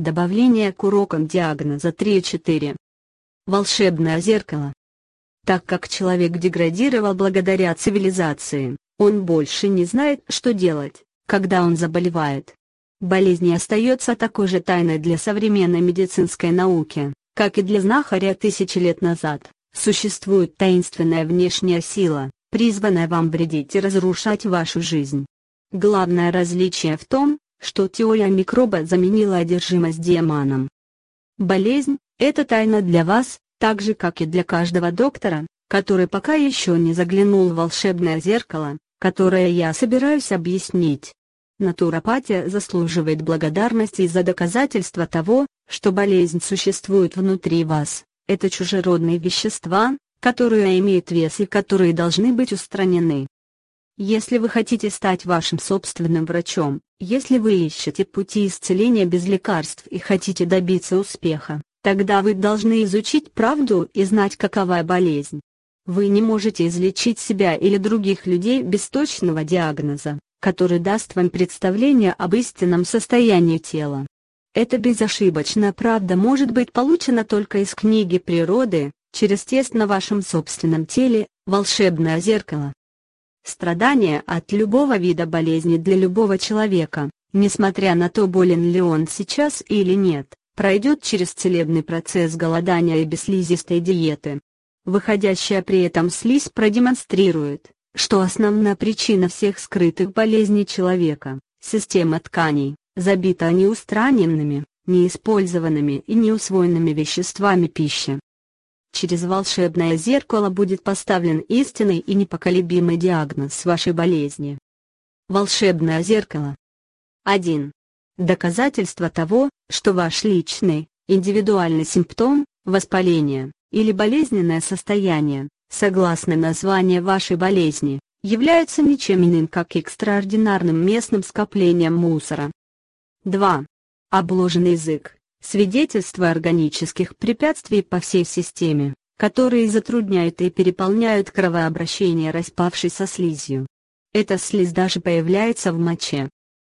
Добавление к урокам диагноза 3.4. Волшебное зеркало. Так как человек деградировал благодаря цивилизации, он больше не знает, что делать, когда он заболевает. Болезнь остается такой же тайной для современной медицинской науки, как и для знахаря 1000 лет назад. Существует таинственная внешняя сила, призванная вам вредить и разрушать вашу жизнь. Главное различие в том, что теория микроба заменила одержимость демоном. Болезнь – это тайна для вас, так же как и для каждого доктора, который пока еще не заглянул в волшебное зеркало, которое я собираюсь объяснить. Натуропатия заслуживает благодарности за доказательство того, что болезнь существует внутри вас. Это чужеродные вещества, которые имеют вес и которые должны быть устранены. Если вы хотите стать вашим собственным врачом, если вы ищете пути исцеления без лекарств и хотите добиться успеха, тогда вы должны изучить правду и знать, какова болезнь. Вы не можете излечить себя или других людей без точного диагноза, который даст вам представление об истинном состоянии тела. Эта безошибочная правда может быть получена только из книги природы, через тест на вашем собственном теле, волшебное зеркало. Страдание от любого вида болезни для любого человека, несмотря на то, болен ли он сейчас или нет, пройдет через целебный процесс голодания и бесслизистой диеты. Выходящая при этом слизь продемонстрирует, что основная причина всех скрытых болезней человека – система тканей, забита неустраненными, неиспользованными и неусвоенными веществами пищи. Через волшебное зеркало будет поставлен истинный и непоколебимый диагноз вашей болезни. Волшебное зеркало. 1. Доказательство того, что ваш личный, индивидуальный симптом, воспаление, или болезненное состояние, согласно названию вашей болезни, является ничем иным как экстраординарным местным скоплением мусора. 2. Обложенный язык. Свидетельство органических препятствий по всей системе, которые затрудняют и переполняют кровообращение распавшейся слизью. Эта слизь даже появляется в моче.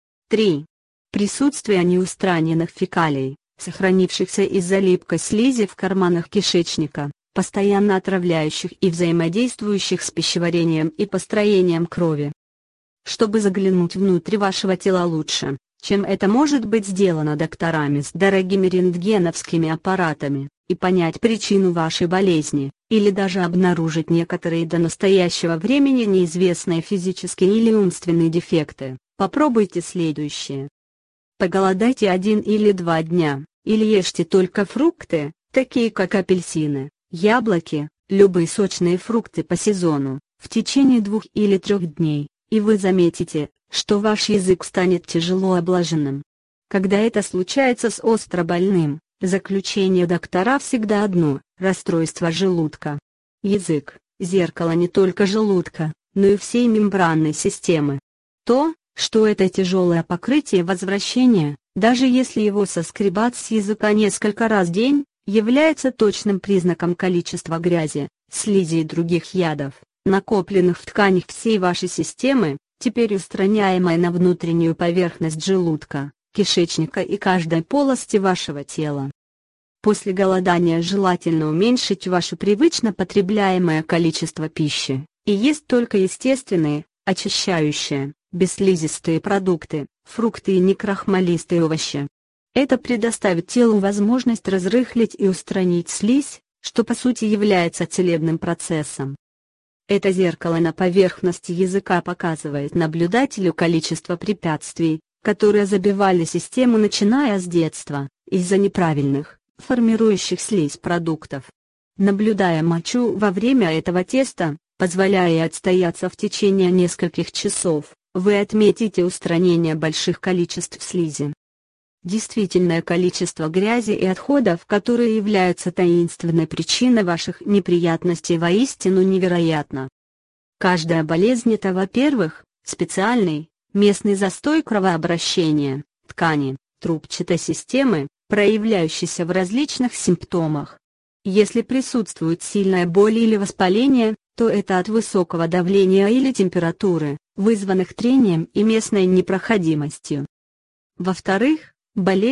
3. Присутствие неустраненных фекалий, сохранившихся из-за липкой слизи в карманах кишечника, постоянно отравляющих и взаимодействующих с пищеварением и построением крови. Чтобы заглянуть внутрь вашего тела лучше, чем это может быть сделано докторами с дорогими рентгеновскими аппаратами, и понять причину вашей болезни, или даже обнаружить некоторые до настоящего времени неизвестные физические или умственные дефекты, попробуйте следующее. Поголодайте 1 или 2 дня, или ешьте только фрукты, такие как апельсины, яблоки, любые сочные фрукты по сезону, в течение 2 или 3 дней, и вы заметите, что ваш язык станет тяжело облаженным. Когда это случается с остро больным, заключение доктора всегда одно – расстройство желудка. Язык – зеркало не только желудка, но и всей мембранной системы. То, что это тяжелое покрытие возвращения, даже если его соскребать с языка несколько раз в день, является точным признаком количества грязи, слизи и других ядов, накопленных в тканях всей вашей системы, теперь устраняемой на внутреннюю поверхность желудка, кишечника и каждой полости вашего тела. После голодания желательно уменьшить ваше привычно потребляемое количество пищи, и есть только естественные, очищающие, бесслизистые продукты, фрукты и некрахмалистые овощи. Это предоставит телу возможность разрыхлить и устранить слизь, что по сути является целебным процессом. Это зеркало на поверхности языка показывает наблюдателю количество препятствий, которые забивали систему начиная с детства, из-за неправильных, формирующих слизь продуктов. Наблюдая мочу во время этого теста, позволяя отстояться в течение нескольких часов, вы отметите устранение больших количеств слизи. Действительное количество грязи и отходов, которые являются таинственной причиной ваших неприятностей, воистину невероятно. Каждая болезнь – это, во-первых, специальный, местный застой кровообращения, ткани, трубчатой системы, проявляющийся в различных симптомах. Если присутствует сильная боль или воспаление, то это от высокого давления или температуры, вызванных трением и местной непроходимостью. Во-вторых, болезнь,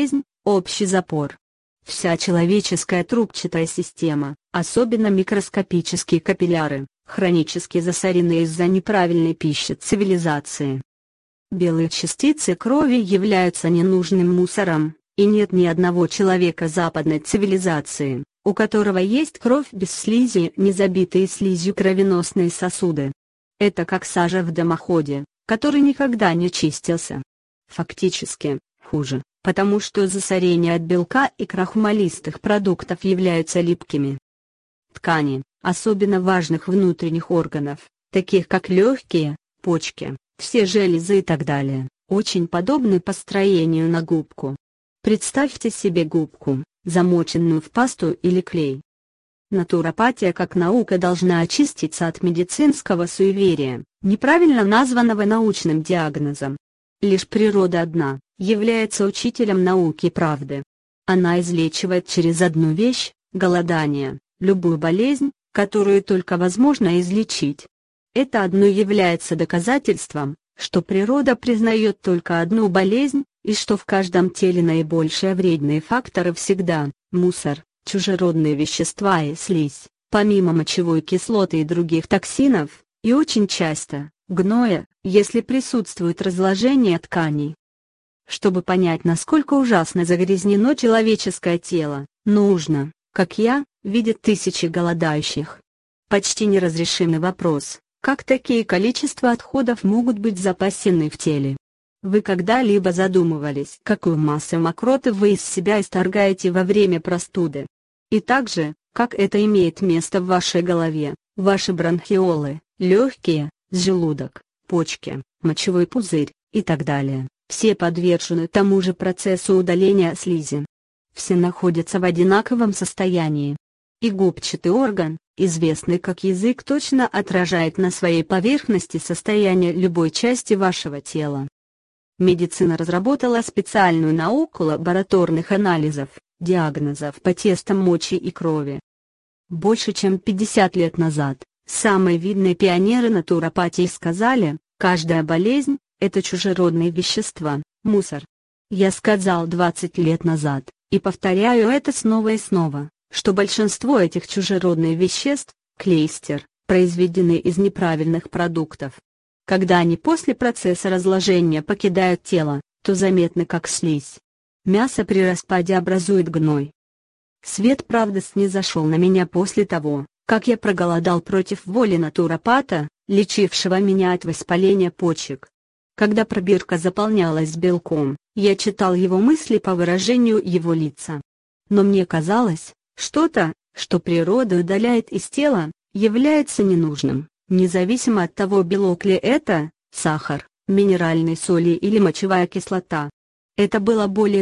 общий запор. Вся человеческая трубчатая система, особенно микроскопические капилляры, хронически засорены из-за неправильной пищи цивилизации. Белые частицы крови являются ненужным мусором, и нет ни одного человека западной цивилизации, у которого есть кровь без слизи, не забитые слизью кровеносные сосуды. Это как сажа в дымоходе, который никогда не чистился. Фактически, хуже, потому что засорения от белка и крахмалистых продуктов являются липкими. Ткани, особенно важных внутренних органов, таких как легкие, почки, все железы и так далее, очень подобны по строению на губку. Представьте себе губку, замоченную в пасту или клей. Натуропатия как наука должна очиститься от медицинского суеверия, неправильно названного научным диагнозом. Лишь природа одна является учителем науки и правды. Она излечивает через одну вещь – голодание, любую болезнь, которую только возможно излечить. Это одно является доказательством, что природа признает только одну болезнь, и что в каждом теле наибольшие вредные факторы всегда – мусор, чужеродные вещества и слизь, помимо мочевой кислоты и других токсинов, и очень часто – гноя, если присутствует разложение тканей. Чтобы понять, насколько ужасно загрязнено человеческое тело, нужно, как я, видеть тысячи голодающих. Почти неразрешимый вопрос, как такие количества отходов могут быть запасены в теле. Вы когда-либо задумывались, какую массу мокроты вы из себя исторгаете во время простуды? И также, как это имеет место в вашей голове, ваши бронхиолы, легкие, желудок, почки, мочевой пузырь, и так далее, все подвержены тому же процессу удаления слизи. Все находятся в одинаковом состоянии. И губчатый орган, известный как язык, точно отражает на своей поверхности состояние любой части вашего тела. Медицина разработала специальную науку лабораторных анализов, диагнозов по тестам мочи и крови. Больше чем 50 лет назад, самые видные пионеры натуропатии сказали, каждая болезнь – это чужеродные вещества, мусор. Я сказал 20 лет назад, и повторяю это снова и снова, что большинство этих чужеродных веществ – клейстер, произведены из неправильных продуктов. Когда они после процесса разложения покидают тело, то заметны как слизь. Мясо при распаде образует гной. Свет правды снизошел на меня после того, как я проголодал против воли натуропата, лечившего меня от воспаления почек. Когда пробирка заполнялась белком, я читал его мысли по выражению его лица. Но мне казалось, что-то, что природа удаляет из тела, является ненужным, независимо от того, белок ли это, сахар, минеральные соли или мочевая кислота. Это было более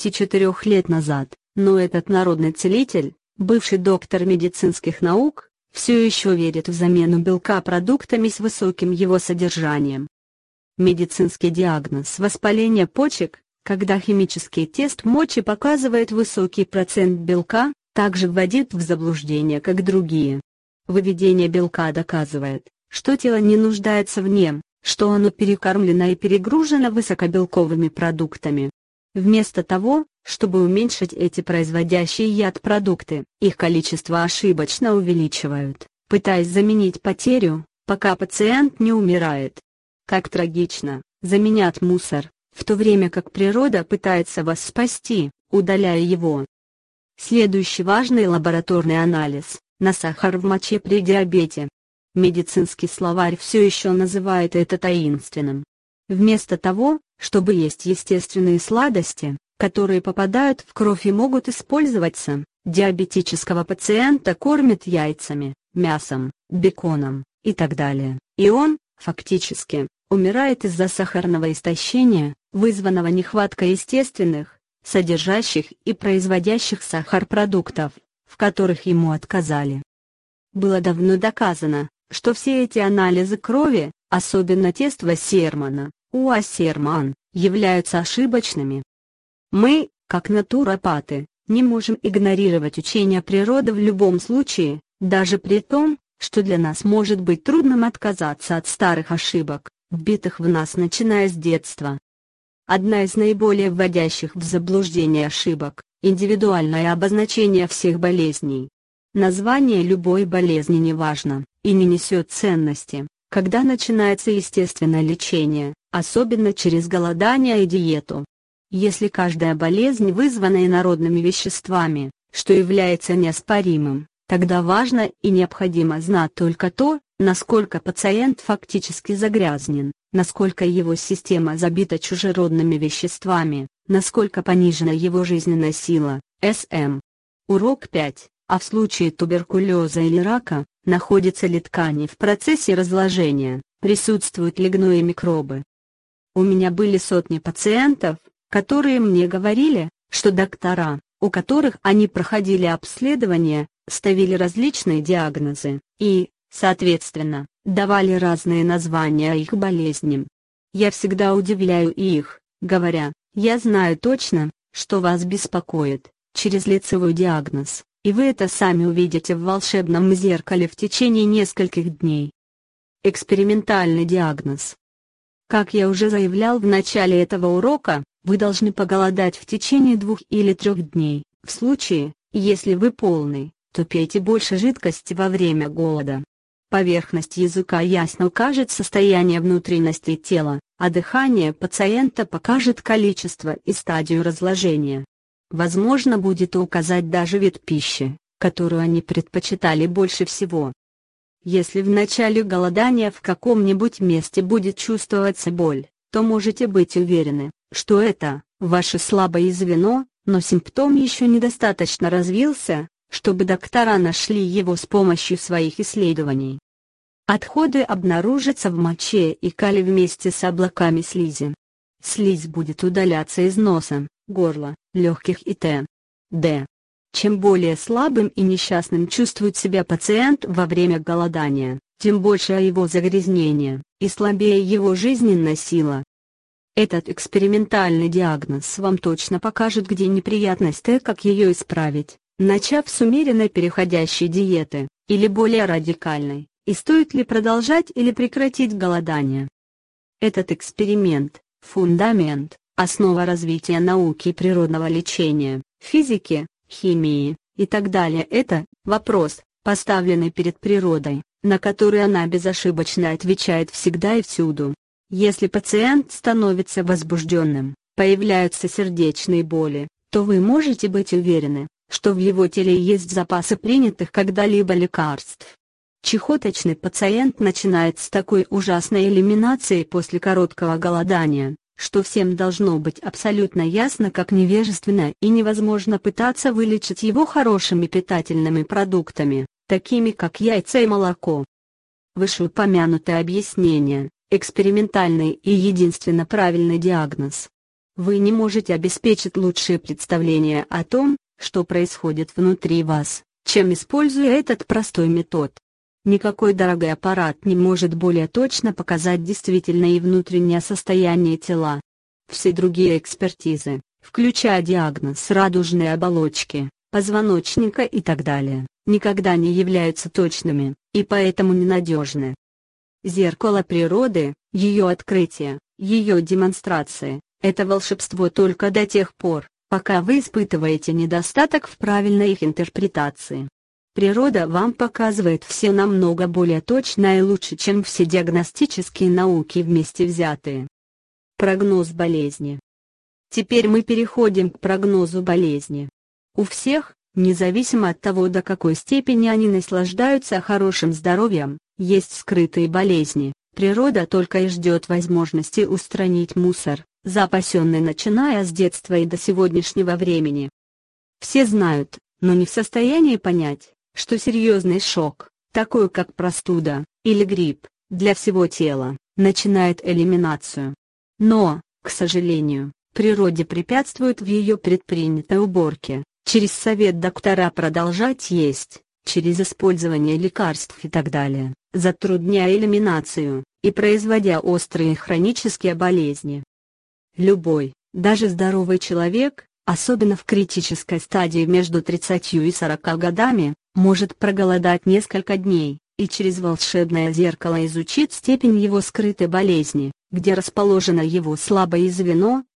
24 лет назад, но этот народный целитель, бывший доктор медицинских наук, все еще верит в замену белка продуктами с высоким его содержанием. Медицинский диагноз воспаления почек, когда химический тест мочи показывает высокий процент белка, также вводит в заблуждение как другие. Выведение белка доказывает, что тело не нуждается в нем, что оно перекормлено и перегружено высокобелковыми продуктами. Вместо того, чтобы уменьшить эти производящие яд продукты, их количество ошибочно увеличивают, пытаясь заменить потерю, пока пациент не умирает. Как трагично, заменят мусор, в то время как природа пытается вас спасти, удаляя его. Следующий важный лабораторный анализ – на сахар в моче при диабете. Медицинский словарь все еще называет это таинственным. Вместо того, чтобы есть естественные сладости, которые попадают в кровь и могут использоваться, диабетического пациента кормят яйцами, мясом, беконом, и так далее, и он, фактически, умирает из-за сахарного истощения, вызванного нехваткой естественных, содержащих и производящих сахар продуктов, в которых ему отказали. Было давно доказано, что все эти анализы крови, особенно тест Вассермана, Уассерман, являются ошибочными. Мы, как натуропаты, не можем игнорировать учения природы в любом случае, даже при том, что для нас может быть трудным отказаться от старых ошибок, вбитых в нас начиная с детства. одна из наиболее вводящих в заблуждение ошибок – индивидуальное обозначение всех болезней. Название любой болезни не важно и не несет ценности, когда начинается естественное лечение, особенно через голодание и диету. Если каждая болезнь вызвана инородными веществами, что является неоспоримым, тогда важно и необходимо знать только то, насколько пациент фактически загрязнен, насколько его система забита чужеродными веществами, насколько понижена его жизненная сила. СМ. Урок 5. А в случае туберкулеза или рака, находятся ли ткани в процессе разложения, присутствуют ли гной и микробы? У меня были сотни пациентов, которые мне говорили, что доктора, у которых они проходили обследование, ставили различные диагнозы и, соответственно, давали разные названия их болезням. Я всегда удивляю их, говоря: я знаю точно, что вас беспокоит, через лицевой диагноз, и вы это сами увидите в волшебном зеркале в течение нескольких дней. Экспериментальный диагноз. Как я уже заявлял в начале этого урока, вы должны поголодать в течение 2 или 3 дней. В случае, если вы полный, то пейте больше жидкости во время голода. Поверхность языка ясно укажет состояние внутренностей тела, а дыхание пациента покажет количество и стадию разложения. Возможно будет указать даже вид пищи, которую они предпочитали больше всего. Если в начале голодания в каком-нибудь месте будет чувствоваться боль, то можете быть уверены, что это ваше слабое звено, но симптом еще недостаточно развился, чтобы доктора нашли его с помощью своих исследований. Отходы обнаружатся в моче и кале вместе с облаками слизи. Слизь будет удаляться из носа, горла, легких и т.д. Чем более слабым и несчастным чувствует себя пациент во время голодания, тем больше его загрязнение, и слабее его жизненная сила. Этот экспериментальный диагноз вам точно покажет, где неприятность и как ее исправить, начав с умеренной переходящей диеты, или более радикальной, и стоит ли продолжать или прекратить голодание. Этот эксперимент – фундамент, основа развития науки природного лечения, физики, химии и так далее. Это вопрос, поставленный перед природой, на который она безошибочно отвечает всегда и всюду. Если пациент становится возбужденным, появляются сердечные боли, то вы можете быть уверены, что в его теле есть запасы принятых когда-либо лекарств. Чехоточный пациент начинает с такой ужасной элиминации после короткого голодания, что всем должно быть абсолютно ясно, как невежественно и невозможно пытаться вылечить его хорошими питательными продуктами, такими как яйца и молоко. Вышеупомянутое объяснение – экспериментальный и единственно правильный диагноз. Вы не можете обеспечить лучшее представление о том, что происходит внутри вас, чем используя этот простой метод. Никакой дорогой аппарат не может более точно показать действительное и внутреннее состояние тела. Все другие экспертизы, включая диагноз радужной оболочки, позвоночника и так далее, никогда не являются точными, и поэтому ненадежны. Зеркало природы, ее открытие, ее демонстрации – это волшебство только до тех пор, пока вы испытываете недостаток в правильной их интерпретации. Природа вам показывает все намного более точно и лучше, чем все диагностические науки вместе взятые. Прогноз болезни. Теперь мы переходим к прогнозу болезни. У всех, независимо от того, до какой степени они наслаждаются хорошим здоровьем, есть скрытые болезни. Природа только и ждет возможности устранить мусор, запасенный начиная с детства и до сегодняшнего времени. Все знают, но не в состоянии понять, что серьезный шок, такой как простуда или грипп, для всего тела, начинает элиминацию. Но, к сожалению, природе препятствует в ее предпринятой уборке, через совет доктора продолжать есть, через использование лекарств и так далее, затрудняя элиминацию, и производя острые хронические болезни. Любой, даже здоровый человек, особенно в критической стадии между 30 и 40 годами, может проголодать несколько дней, и через волшебное зеркало изучить степень его скрытой болезни, где расположено его слабое звено,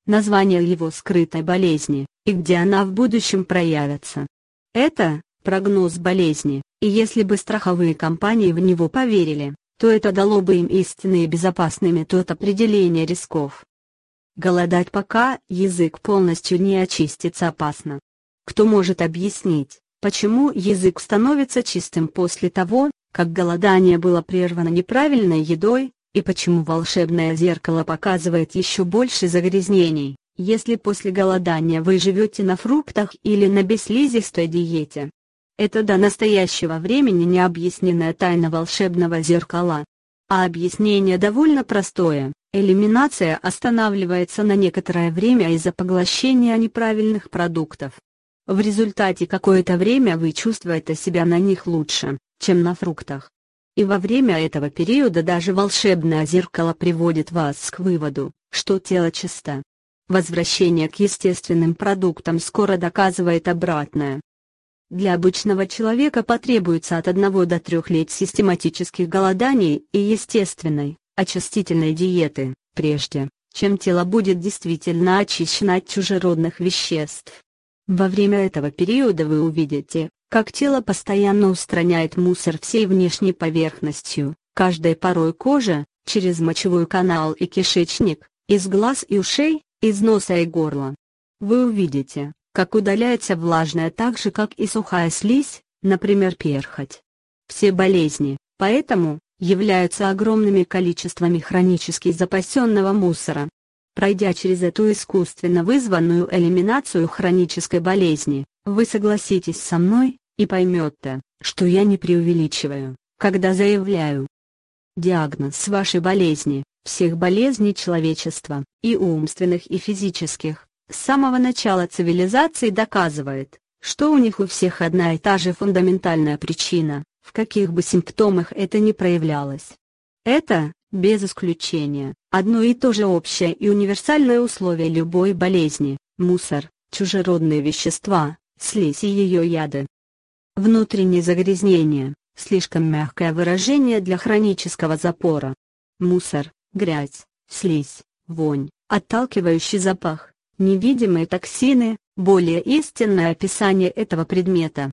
название его скрытой болезни, и где она в будущем проявится. Это прогноз болезни, и если бы страховые компании в него поверили, то это дало бы им истинный и безопасный метод определения рисков. Голодать, пока язык полностью не очистится, опасно. Кто может объяснить, почему язык становится чистым после того, как голодание было прервано неправильной едой, и почему волшебное зеркало показывает еще больше загрязнений, если после голодания вы живете на фруктах или на бесслизистой диете? Это до настоящего времени необъясненная тайна волшебного зеркала. А объяснение довольно простое: элиминация останавливается на некоторое время из-за поглощения неправильных продуктов. В результате какое-то время вы чувствуете себя на них лучше, чем на фруктах. И во время этого периода даже волшебное зеркало приводит вас к выводу, что тело чисто. Возвращение к естественным продуктам скоро доказывает обратное. Для обычного человека потребуется от 1 до 3 лет систематических голоданий и естественной, очистительной диеты, прежде чем тело будет действительно очищено от чужеродных веществ. Во время этого периода вы увидите, как тело постоянно устраняет мусор всей внешней поверхностью, каждой порой кожи, через мочевой канал и кишечник, из глаз и ушей, из носа и горла. Вы увидите, как удаляется влажная так же, как и сухая слизь, например, перхоть. Все болезни, поэтому, являются огромными количествами хронически запасенного мусора. Пройдя через эту искусственно вызванную элиминацию хронической болезни, вы согласитесь со мной, и поймете, что я не преувеличиваю, когда заявляю. Диагноз вашей болезни, всех болезней человечества, и умственных и физических, с самого начала цивилизации доказывает, что у них у всех одна и та же фундаментальная причина, в каких бы симптомах это ни проявлялось. Это, без исключения, одно и то же общее и универсальное условие любой болезни: мусор, чужеродные вещества, слизь и ее яды. Внутреннее загрязнение – слишком мягкое выражение для хронического запора. Мусор, грязь, слизь, вонь, отталкивающий запах, невидимые токсины – более истинное описание этого предмета.